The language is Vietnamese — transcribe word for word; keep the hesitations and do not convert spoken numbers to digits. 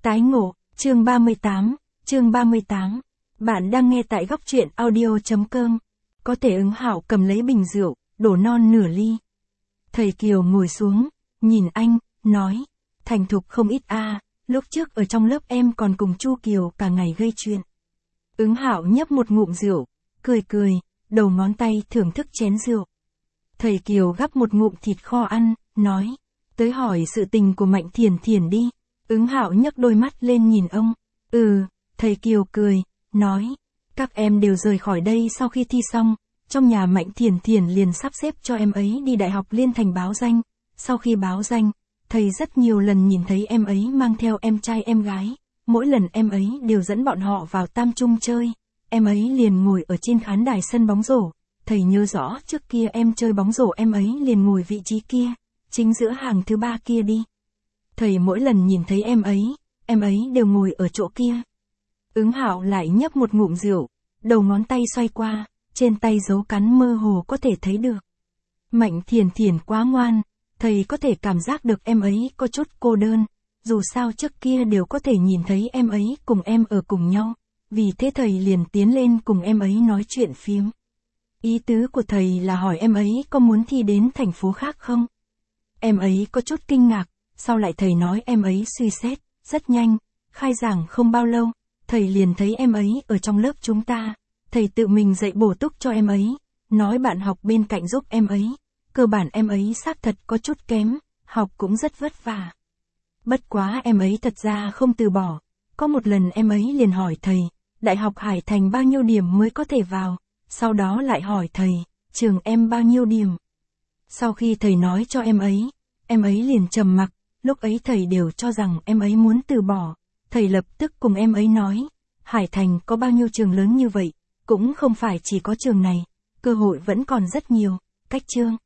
Tái ngộ, chương ba mươi tám, chương ba mươi tám. Bạn đang nghe tại góc truyện audio chấm com. Có thể Ứng Hạo cầm lấy bình rượu, đổ non nửa ly. Thầy Kiều ngồi xuống, nhìn anh, nói, thành thục không ít a, lúc trước ở trong lớp em còn cùng Chu Kiều cả ngày gây chuyện. Ứng Hạo nhấp một ngụm rượu, cười cười, đầu ngón tay thưởng thức chén rượu. Thầy Kiều gắp một ngụm thịt kho ăn, nói, tới hỏi sự tình của Mạnh Thiền Thiền đi. Ứng Hạo nhấc đôi mắt lên nhìn ông. Ừ, thầy Kiều cười, nói, các em đều rời khỏi đây sau khi thi xong, trong nhà Mạnh Thiền Thiền liền sắp xếp cho em ấy đi Đại học Liên Thành báo danh. Sau khi báo danh, thầy rất nhiều lần nhìn thấy em ấy mang theo em trai em gái, mỗi lần em ấy đều dẫn bọn họ vào Tam Trung chơi, em ấy liền ngồi ở trên khán đài sân bóng rổ, thầy nhớ rõ trước kia em chơi bóng rổ em ấy liền ngồi vị trí kia, chính giữa hàng thứ ba kia đi. Thầy mỗi lần nhìn thấy em ấy, em ấy đều ngồi ở chỗ kia. Ứng Hạo lại nhấp một ngụm rượu, đầu ngón tay xoay qua, trên tay dấu cắn mơ hồ có thể thấy được. Mạnh Thiền Thiền quá ngoan, thầy có thể cảm giác được em ấy có chút cô đơn, dù sao trước kia đều có thể nhìn thấy em ấy cùng em ở cùng nhau, vì thế thầy liền tiến lên cùng em ấy nói chuyện phiếm. Ý tứ của thầy là hỏi em ấy có muốn thi đến thành phố khác không? Em ấy có chút kinh ngạc, sau lại thầy nói em ấy suy xét, rất nhanh, khai giảng không bao lâu, thầy liền thấy em ấy ở trong lớp chúng ta, thầy tự mình dạy bổ túc cho em ấy, nói bạn học bên cạnh giúp em ấy, cơ bản em ấy xác thật có chút kém, học cũng rất vất vả. Bất quá em ấy thật ra không từ bỏ, có một lần em ấy liền hỏi thầy, Đại học Hải Thành bao nhiêu điểm mới có thể vào, sau đó lại hỏi thầy, trường em bao nhiêu điểm. Sau khi thầy nói cho em ấy, em ấy liền trầm mặc, lúc ấy thầy đều cho rằng em ấy muốn từ bỏ, thầy lập tức cùng em ấy nói, Hải Thành có bao nhiêu trường lớn như vậy, cũng không phải chỉ có trường này, cơ hội vẫn còn rất nhiều, cách chương.